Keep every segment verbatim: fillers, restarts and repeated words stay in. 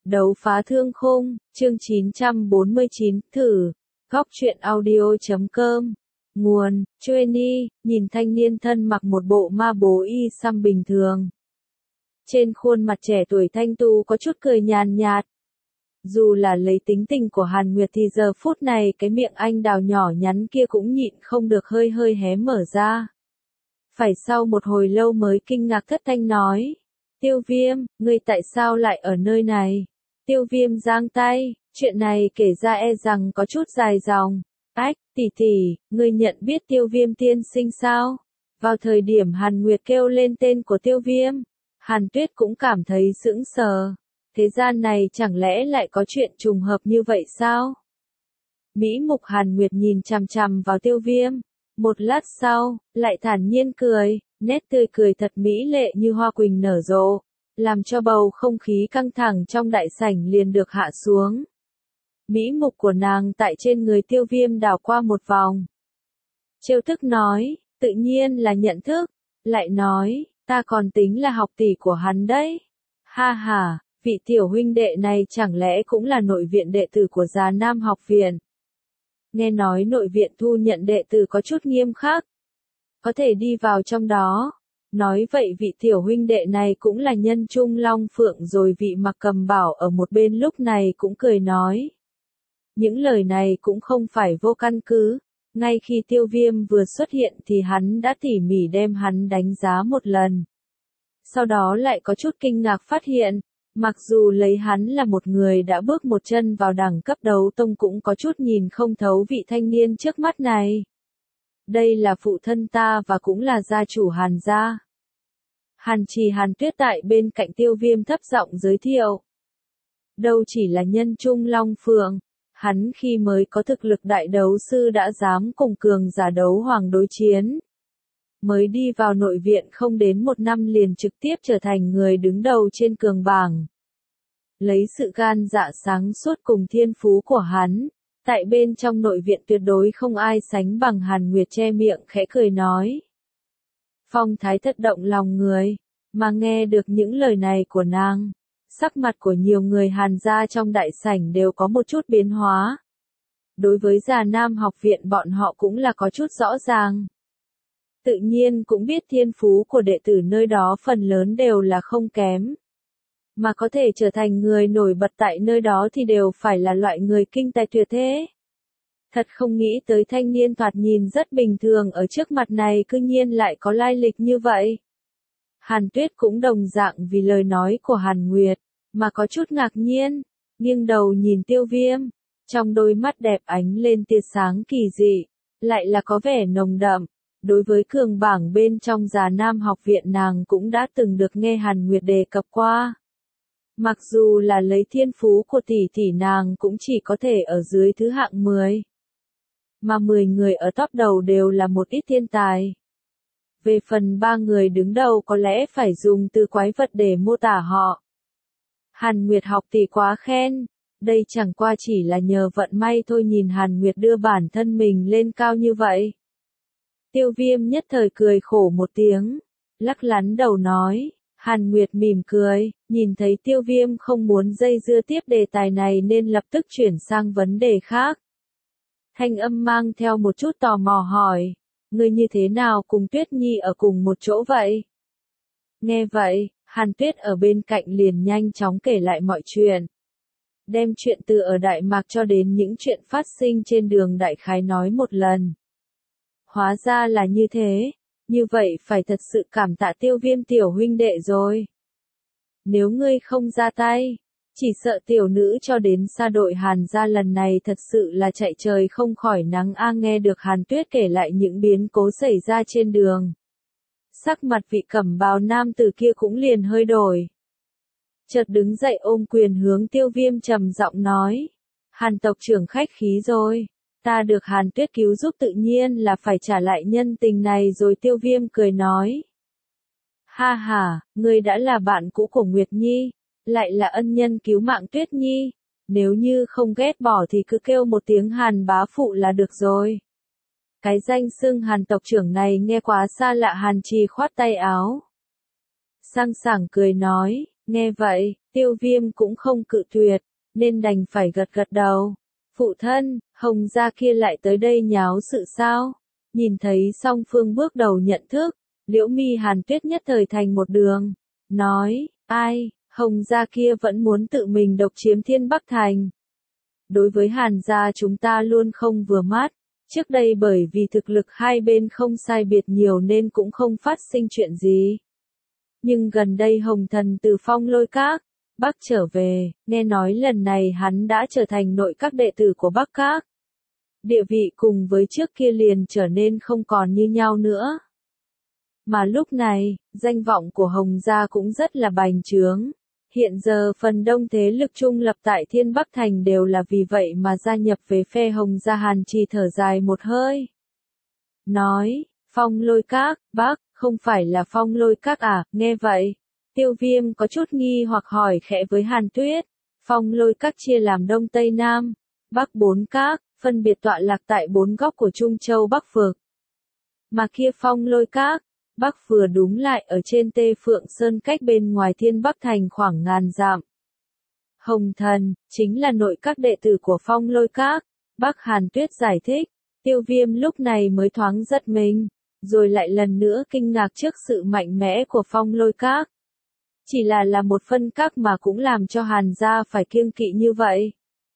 Đấu phá thương khung, chương chín trăm bốn mươi chín, thử, góc truyện audio.com. Nguồn, Chueni, nhìn thanh niên thân mặc một bộ ma bố y xăm bình thường. Trên khuôn mặt trẻ tuổi thanh tu có chút cười nhàn nhạt. Dù là lấy tính tình của Hàn Nguyệt thì giờ phút này cái miệng anh đào nhỏ nhắn kia cũng nhịn không được hơi hơi hé mở ra. Phải sau một hồi lâu mới kinh ngạc thất thanh nói. Tiêu Viêm, ngươi tại sao lại ở nơi này? Tiêu Viêm giang tay, chuyện này kể ra e rằng có chút dài dòng. Ách, tỷ tỷ, ngươi nhận biết Tiêu Viêm tiên sinh sao? Vào thời điểm Hàn Nguyệt kêu lên tên của Tiêu Viêm, Hàn Tuyết cũng cảm thấy sững sờ. Thế gian này chẳng lẽ lại có chuyện trùng hợp như vậy sao? Mỹ Mục Hàn Nguyệt nhìn chằm chằm vào Tiêu Viêm. Một lát sau, lại thản nhiên cười, nét tươi cười thật mỹ lệ như hoa quỳnh nở rộ, làm cho bầu không khí căng thẳng trong đại sảnh liền được hạ xuống. Mỹ Mục của nàng tại trên người Tiêu Viêm đảo qua một vòng. Trêu thức nói, tự nhiên là nhận thức, lại nói, ta còn tính là học tỷ của hắn đấy. Ha ha, vị tiểu huynh đệ này chẳng lẽ cũng là nội viện đệ tử của Già Nam học viện. Nghe nói nội viện thu nhận đệ tử có chút nghiêm khắc. Có thể đi vào trong đó. Nói vậy vị tiểu huynh đệ này cũng là nhân trung long phượng rồi vị Mặc Cầm Bảo ở một bên lúc này cũng cười nói. Những lời này cũng không phải vô căn cứ. Ngay khi Tiêu Viêm vừa xuất hiện thì hắn đã tỉ mỉ đem hắn đánh giá một lần. Sau đó lại có chút kinh ngạc phát hiện. Mặc dù lấy hắn là một người đã bước một chân vào đẳng cấp đấu tông cũng có chút nhìn không thấu vị thanh niên trước mắt này. Đây là phụ thân ta và cũng là gia chủ Hàn gia. Hàn Trì Hàn Tuyết tại bên cạnh Tiêu Viêm thấp giọng giới thiệu. Đâu chỉ là nhân trung long phượng, hắn khi mới có thực lực đại đấu sư đã dám cùng cường giả đấu hoàng đối chiến. Mới đi vào nội viện không đến một năm liền trực tiếp trở thành người đứng đầu trên cường bảng. Lấy sự gan dạ sáng suốt cùng thiên phú của hắn, tại bên trong nội viện tuyệt đối không ai sánh bằng. Hàn Nguyệt che miệng khẽ cười nói. Phong thái thất động lòng người, mà nghe được những lời này của nàng, sắc mặt của nhiều người Hàn gia trong đại sảnh đều có một chút biến hóa. Đối với Già Nam học viện bọn họ cũng là có chút rõ ràng. Tự nhiên cũng biết thiên phú của đệ tử nơi đó phần lớn đều là không kém. Mà có thể trở thành người nổi bật tại nơi đó thì đều phải là loại người kinh tài tuyệt thế. Thật không nghĩ tới thanh niên thoạt nhìn rất bình thường ở trước mặt này cư nhiên lại có lai lịch như vậy. Hàn Tuyết cũng đồng dạng vì lời nói của Hàn Nguyệt, mà có chút ngạc nhiên, nghiêng đầu nhìn Tiêu Viêm, trong đôi mắt đẹp ánh lên tia sáng kỳ dị, lại là có vẻ nồng đậm. Đối với cường bảng bên trong Già Nam học viện nàng cũng đã từng được nghe Hàn Nguyệt đề cập qua. Mặc dù là lấy thiên phú của tỷ tỷ nàng cũng chỉ có thể ở dưới thứ hạng mười. Mà mười người ở top đầu đều là một ít thiên tài. Về phần ba người đứng đầu có lẽ phải dùng từ quái vật để mô tả họ. Hàn Nguyệt học tỷ quá khen, đây chẳng qua chỉ là nhờ vận may thôi. Nhìn Hàn Nguyệt đưa bản thân mình lên cao như vậy. Tiêu Viêm nhất thời cười khổ một tiếng, lắc lắn đầu nói. Hàn Nguyệt mỉm cười, nhìn thấy Tiêu Viêm không muốn dây dưa tiếp đề tài này nên lập tức chuyển sang vấn đề khác. Thanh âm mang theo một chút tò mò hỏi, ngươi như thế nào cùng Tuyết Nhi ở cùng một chỗ vậy? Nghe vậy, Hàn Tuyết ở bên cạnh liền nhanh chóng kể lại mọi chuyện. Đem chuyện từ ở Đại Mạc cho đến những chuyện phát sinh trên đường đại khái nói một lần. Hóa ra là như thế. Như vậy phải thật sự cảm tạ Tiêu Viêm tiểu huynh đệ rồi. Nếu ngươi không ra tay, chỉ sợ tiểu nữ cho đến xa đội Hàn gia lần này thật sự là chạy trời không khỏi nắng a. Nghe được Hàn Tuyết kể lại những biến cố xảy ra trên đường. Sắc mặt vị cẩm bào nam tử kia cũng liền hơi đổi. Chợt đứng dậy ôm quyền hướng Tiêu Viêm trầm giọng nói. Hàn tộc trưởng khách khí rồi. Ta được Hàn Tuyết cứu giúp tự nhiên là phải trả lại nhân tình này rồi. Tiêu Viêm cười nói. Ha ha, ngươi đã là bạn cũ của Nguyệt Nhi, lại là ân nhân cứu mạng Tuyết Nhi. Nếu như không ghét bỏ thì cứ kêu một tiếng Hàn bá phụ là được rồi. Cái danh xưng Hàn tộc trưởng này nghe quá xa lạ. Hàn Trì khoát tay áo. Sang sảng cười nói, Nghe vậy, Tiêu Viêm cũng không cự tuyệt, nên đành phải gật gật đầu. Phụ thân, Hồng gia kia lại tới đây nháo sự sao? Nhìn thấy song phương bước đầu nhận thức, Liễu Mi Hàn Tuyết nhất thời thành một đường, nói, ai, Hồng gia kia vẫn muốn tự mình độc chiếm Thiên Bắc Thành. Đối với Hàn gia chúng ta luôn không vừa mắt, trước đây bởi vì thực lực hai bên không sai biệt nhiều nên cũng không phát sinh chuyện gì. Nhưng gần đây Hồng Thần từ Phong Lôi Các, Bắc trở về, nghe nói lần này hắn đã trở thành nội các đệ tử của Bắc Các. Địa vị cùng với trước kia liền trở nên không còn như nhau nữa. Mà lúc này, danh vọng của Hồng gia cũng rất là bành trướng. Hiện giờ phần đông thế lực trung lập tại Thiên Bắc Thành đều là vì vậy mà gia nhập về phe Hồng gia. Hàn Trì thở dài một hơi. Nói, Phong Lôi Các, Bắc, không phải là Phong Lôi Các à, nghe vậy. Tiêu Viêm có chút nghi hoặc hỏi khẽ với Hàn Tuyết. Phong Lôi Các chia làm Đông Tây Nam, Bắc bốn các, phân biệt tọa lạc tại bốn góc của Trung Châu Bắc Vực. Mà kia Phong Lôi Các, Bắc vừa đúng lại ở trên Tê Phượng Sơn cách bên ngoài Thiên Bắc Thành khoảng ngàn dặm. Hồng Thần, chính là nội các đệ tử của Phong Lôi Các, Bắc. Hàn Tuyết giải thích. Tiêu Viêm lúc này mới thoáng giật mình, rồi lại lần nữa kinh ngạc trước sự mạnh mẽ của Phong Lôi Các. Chỉ là là một phân các mà cũng làm cho Hàn gia phải kiêng kỵ như vậy.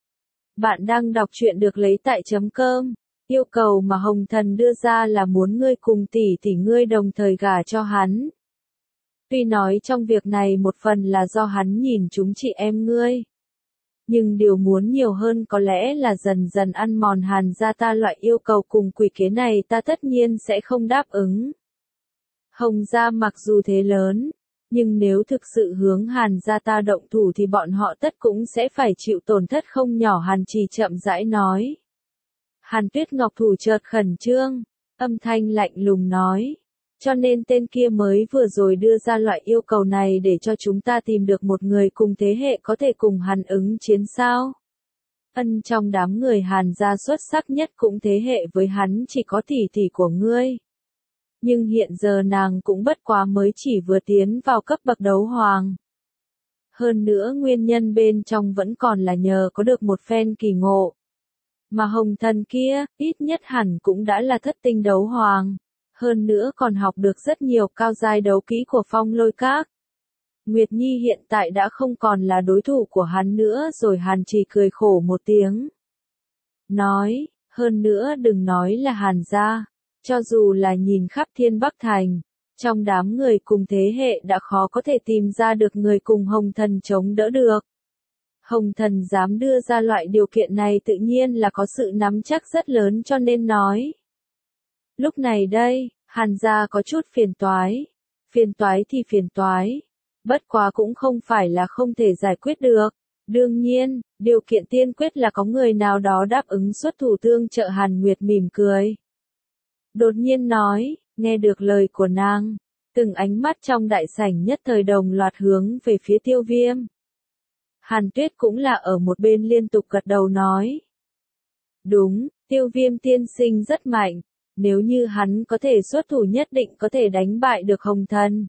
Bạn đang đọc truyện được lấy tại chấm cơm. Yêu cầu mà Hồng Thần đưa ra là muốn ngươi cùng tỷ tỷ ngươi đồng thời gả cho hắn. Tuy nói trong việc này một phần là do hắn nhìn chúng chị em ngươi. Nhưng điều muốn nhiều hơn có lẽ là dần dần ăn mòn Hàn gia ta. Loại yêu cầu cùng quỷ kế này ta tất nhiên sẽ không đáp ứng. Hồng gia mặc dù thế lớn, nhưng nếu thực sự hướng Hàn gia ta động thủ thì bọn họ tất cũng sẽ phải chịu tổn thất không nhỏ. Hàn Trì chậm rãi nói. Hàn Tuyết Ngọc thủ chợt khẩn trương, âm thanh lạnh lùng nói. Cho nên tên kia mới vừa rồi đưa ra loại yêu cầu này để cho chúng ta tìm được một người cùng thế hệ có thể cùng hắn ứng chiến sao. Ân, trong đám người Hàn gia xuất sắc nhất cũng thế hệ với hắn chỉ có tỷ tỷ của ngươi. Nhưng hiện giờ nàng cũng bất quá mới chỉ vừa tiến vào cấp bậc đấu hoàng. Hơn nữa nguyên nhân bên trong vẫn còn là nhờ có được một phen kỳ ngộ. Mà Hồng Thần kia, ít nhất hẳn cũng đã là thất tinh đấu hoàng. Hơn nữa còn học được rất nhiều cao giai đấu kỹ của Phong Lôi Các. Nguyệt Nhi hiện tại đã không còn là đối thủ của hắn nữa rồi. Hàn Trì cười khổ một tiếng. Nói, hơn nữa đừng nói là Hàn gia. Cho dù là nhìn khắp Thiên Bắc Thành, trong đám người cùng thế hệ đã khó có thể tìm ra được người cùng Hồng Thần chống đỡ được. Hồng Thần dám đưa ra loại điều kiện này tự nhiên là có sự nắm chắc rất lớn cho nên nói. Lúc này đây, Hàn gia có chút phiền toái. Phiền toái thì phiền toái. Bất quá cũng không phải là không thể giải quyết được. Đương nhiên, điều kiện tiên quyết là có người nào đó đáp ứng xuất thủ tương trợ. Hàn Nguyệt mỉm cười. Đột nhiên nói, nghe được lời của nàng. Từng ánh mắt trong đại sảnh nhất thời đồng loạt hướng về phía Tiêu Viêm. Hàn Tuyết cũng là ở một bên liên tục gật đầu nói. Đúng, Tiêu Viêm tiên sinh rất mạnh. Nếu như hắn có thể xuất thủ nhất định có thể đánh bại được Hồng Thần.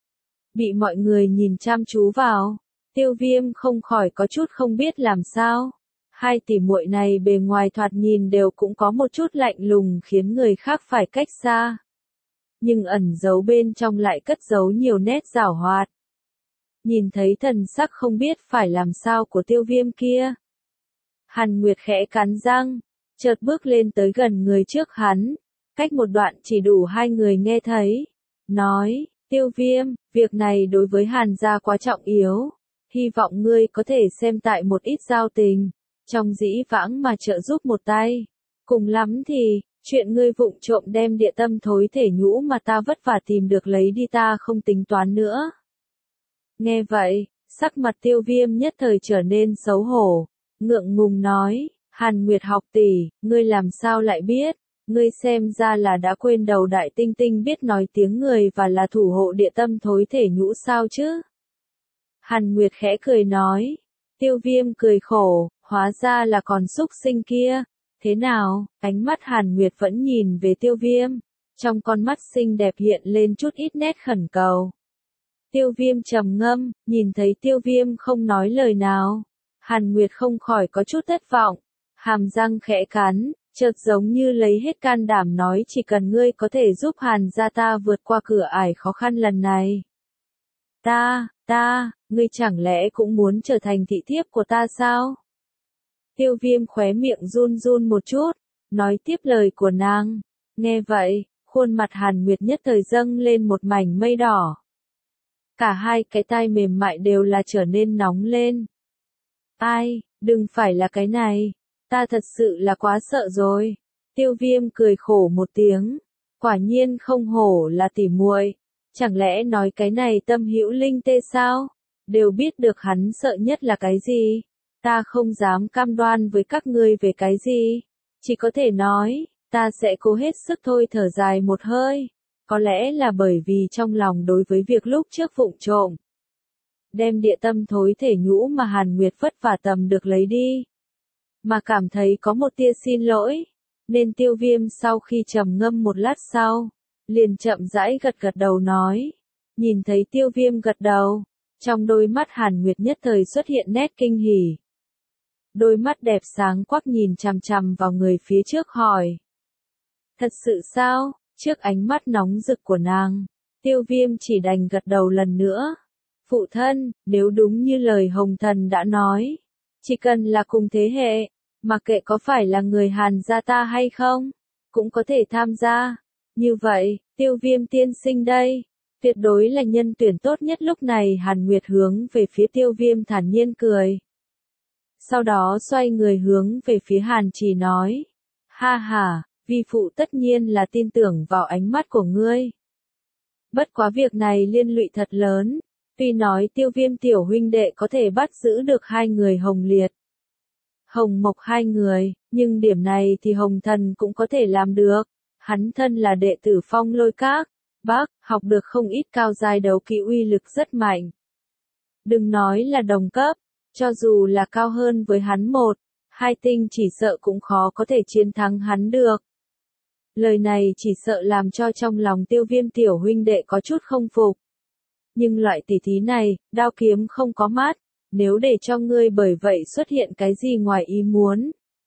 Bị mọi người nhìn chăm chú vào, Tiêu Viêm không khỏi có chút không biết làm sao. Hai tỷ muội này bề ngoài thoạt nhìn đều cũng có một chút lạnh lùng khiến người khác phải cách xa. Nhưng ẩn giấu bên trong lại cất giấu nhiều nét giảo hoạt. Nhìn thấy thần sắc không biết phải làm sao của Tiêu Viêm kia. Hàn Nguyệt khẽ cắn răng, chợt bước lên tới gần người trước hắn. Cách một đoạn chỉ đủ hai người nghe thấy. Nói, Tiêu Viêm, việc này đối với Hàn gia quá trọng yếu. Hy vọng ngươi có thể xem tại một ít giao tình. Trong dĩ vãng mà trợ giúp một tay. Cùng lắm thì, chuyện ngươi vụng trộm đem địa tâm thối thể nhũ mà ta vất vả tìm được lấy đi ta không tính toán nữa. Nghe vậy, sắc mặt Tiêu Viêm nhất thời trở nên xấu hổ. Ngượng ngùng nói, Hàn Nguyệt học tỷ, ngươi làm sao lại biết? Ngươi xem ra là đã quên đầu đại tinh tinh biết nói tiếng người và là thủ hộ địa tâm thối thể nhũ sao chứ? Hàn Nguyệt khẽ cười nói. Tiêu Viêm cười khổ, hóa ra là còn xúc sinh kia. Thế nào? Ánh mắt Hàn Nguyệt vẫn nhìn về Tiêu Viêm. Trong con mắt xinh đẹp hiện lên chút ít nét khẩn cầu. Tiêu Viêm trầm ngâm, nhìn thấy Tiêu Viêm không nói lời nào. Hàn Nguyệt không khỏi có chút thất vọng, hàm răng khẽ cắn, chợt giống như lấy hết can đảm nói chỉ cần ngươi có thể giúp Hàn gia ta vượt qua cửa ải khó khăn lần này. Ta, ta, ngươi chẳng lẽ cũng muốn trở thành thị thiếp của ta sao? Tiêu Viêm khóe miệng run run một chút, nói tiếp lời của nàng. Nghe vậy, khuôn mặt Hàn Nguyệt nhất thời dâng lên một mảnh mây đỏ. Cả hai cái tai mềm mại đều là trở nên nóng lên. Ai, đừng phải là cái này, ta thật sự là quá sợ rồi. Tiêu Viêm cười khổ một tiếng, quả nhiên không hổ là tỉ muội, chẳng lẽ nói cái này tâm hữu linh tê sao? Đều biết được hắn sợ nhất là cái gì, ta không dám cam đoan với các ngươi về cái gì, chỉ có thể nói, ta sẽ cố hết sức thôi. Thở dài một hơi, có lẽ là bởi vì trong lòng đối với việc lúc trước vụng trộm đem địa tâm thối thể nhũ mà Hàn Nguyệt vất vả tầm được lấy đi, mà cảm thấy có một tia xin lỗi, nên Tiêu Viêm sau khi trầm ngâm một lát sau, liền chậm rãi gật gật đầu nói. Nhìn thấy Tiêu Viêm gật đầu, trong đôi mắt Hàn Nguyệt nhất thời xuất hiện nét kinh hỉ. Đôi mắt đẹp sáng quắc nhìn chằm chằm vào người phía trước hỏi. Thật sự sao? Trước ánh mắt nóng rực của nàng, Tiêu Viêm chỉ đành gật đầu lần nữa. Phụ thân, nếu đúng như lời Hồng Thần đã nói, chỉ cần là cùng thế hệ, mặc kệ có phải là người Hàn gia ta hay không, cũng có thể tham gia. Như vậy, Tiêu Viêm tiên sinh đây, tuyệt đối là nhân tuyển tốt nhất. Lúc này Hàn Nguyệt hướng về phía Tiêu Viêm thản nhiên cười. Sau đó xoay người hướng về phía Hàn Trì nói. Ha ha, vi phụ tất nhiên là tin tưởng vào ánh mắt của ngươi. Bất quá việc này liên lụy thật lớn. Tuy nói Tiêu Viêm tiểu huynh đệ có thể bắt giữ được hai người Hồng Liệt, Hồng Mộc hai người, nhưng điểm này thì Hồng Thần cũng có thể làm được. Hắn thân là đệ tử Phong Lôi Các, Bắc, học được không ít cao giai đấu kỹ uy lực rất mạnh. Đừng nói là đồng cấp, cho dù là cao hơn với hắn một, hai tinh chỉ sợ cũng khó có thể chiến thắng hắn được. Lời này chỉ sợ làm cho trong lòng Tiêu Viêm tiểu huynh đệ có chút không phục. Nhưng loại tỷ thí này, đao kiếm không có mắt, nếu để cho ngươi bởi vậy xuất hiện cái gì ngoài ý muốn,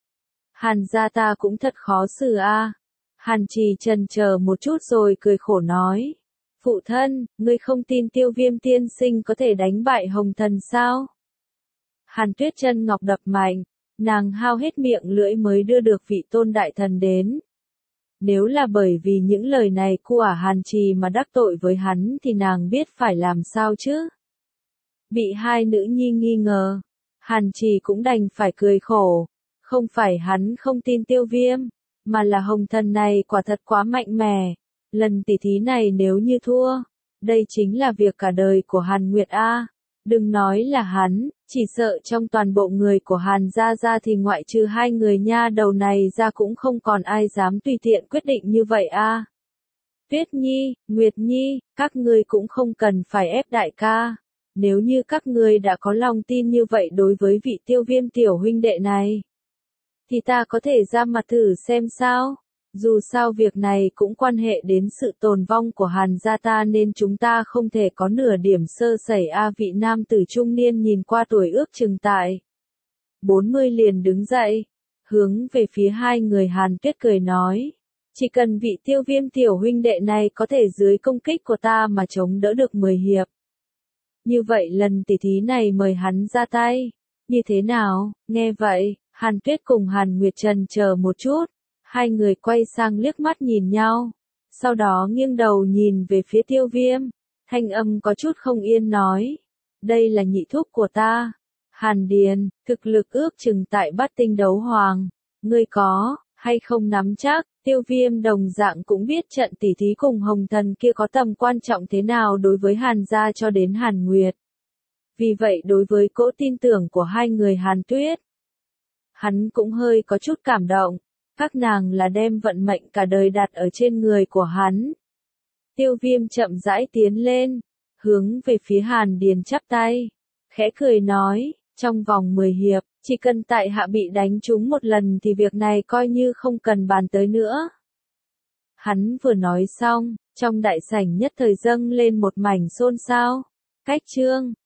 Hàn gia ta cũng thật khó xử a. À. Hàn Trì chần chờ một chút rồi cười khổ nói. Phụ thân, ngươi không tin Tiêu Viêm tiên sinh có thể đánh bại Hồng Thần sao? Hàn Tuyết chân ngọc đập mạnh, nàng hao hết miệng lưỡi mới đưa được vị tôn đại thần đến. Nếu là bởi vì những lời này của Hàn Trì mà đắc tội với hắn thì nàng biết phải làm sao chứ? Bị hai nữ nhi nghi ngờ, Hàn Trì cũng đành phải cười khổ. Không phải hắn không tin Tiêu Viêm, mà là Hồng Thần này quả thật quá mạnh mẽ. Lần tỷ thí này nếu như thua, đây chính là việc cả đời của Hàn Nguyệt A. Đừng nói là hắn, chỉ sợ trong toàn bộ người của Hàn gia gia thì ngoại trừ hai người nha đầu này ra cũng không còn ai dám tùy tiện quyết định như vậy a. Tuyết Nhi, Nguyệt Nhi, các ngươi cũng không cần phải ép đại ca. Nếu như các ngươi đã có lòng tin như vậy đối với vị Tiêu Viêm tiểu huynh đệ này, thì ta có thể ra mặt thử xem sao. Dù sao việc này cũng quan hệ đến sự tồn vong của Hàn gia ta nên chúng ta không thể có nửa điểm sơ sẩy a. Vị nam tử trung niên nhìn qua tuổi ước chừng tại bốn mươi liền đứng dậy, hướng về phía hai người Hàn Tuyết cười nói. Chỉ cần vị Tiêu Viêm tiểu huynh đệ này có thể dưới công kích của ta mà chống đỡ được mười hiệp. Như vậy lần tỷ thí này mời hắn ra tay. Như thế nào? Nghe vậy, Hàn Tuyết cùng Hàn Nguyệt trần chờ một chút. Hai người quay sang liếc mắt nhìn nhau, sau đó nghiêng đầu nhìn về phía Tiêu Viêm, thanh âm có chút không yên nói, đây là nhị thúc của ta, Hàn Điền, thực lực ước chừng tại Bát Tinh Đấu Hoàng, ngươi có hay không nắm chắc? Tiêu Viêm đồng dạng cũng biết trận tỷ thí cùng Hồng Thần kia có tầm quan trọng thế nào đối với Hàn gia cho đến Hàn Nguyệt. Vì vậy đối với cỗ tin tưởng của hai người Hàn Tuyết, hắn cũng hơi có chút cảm động. Các nàng là đem vận mệnh cả đời đặt ở trên người của hắn. Tiêu Viêm chậm rãi tiến lên, hướng về phía Hàn Điền chắp tay, khẽ cười nói, trong vòng mười hiệp, chỉ cần tại hạ bị đánh trúng một lần thì việc này coi như không cần bàn tới nữa. Hắn vừa nói xong, Trong đại sảnh nhất thời dâng lên một mảnh xôn xao. Cách chương